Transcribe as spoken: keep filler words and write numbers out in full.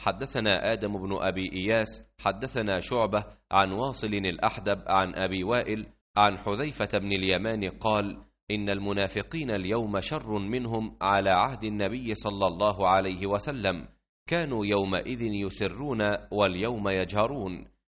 حدثنا آدم بن أبي إياس حدثنا شعبة عن واصل الأحدب عن أبي وائل عن حذيفة بن اليمان قال: إن المنافقين اليوم شر منهم على عهد النبي صلى الله عليه وسلم، كانوا يومئذ يسرون واليوم يجهرون.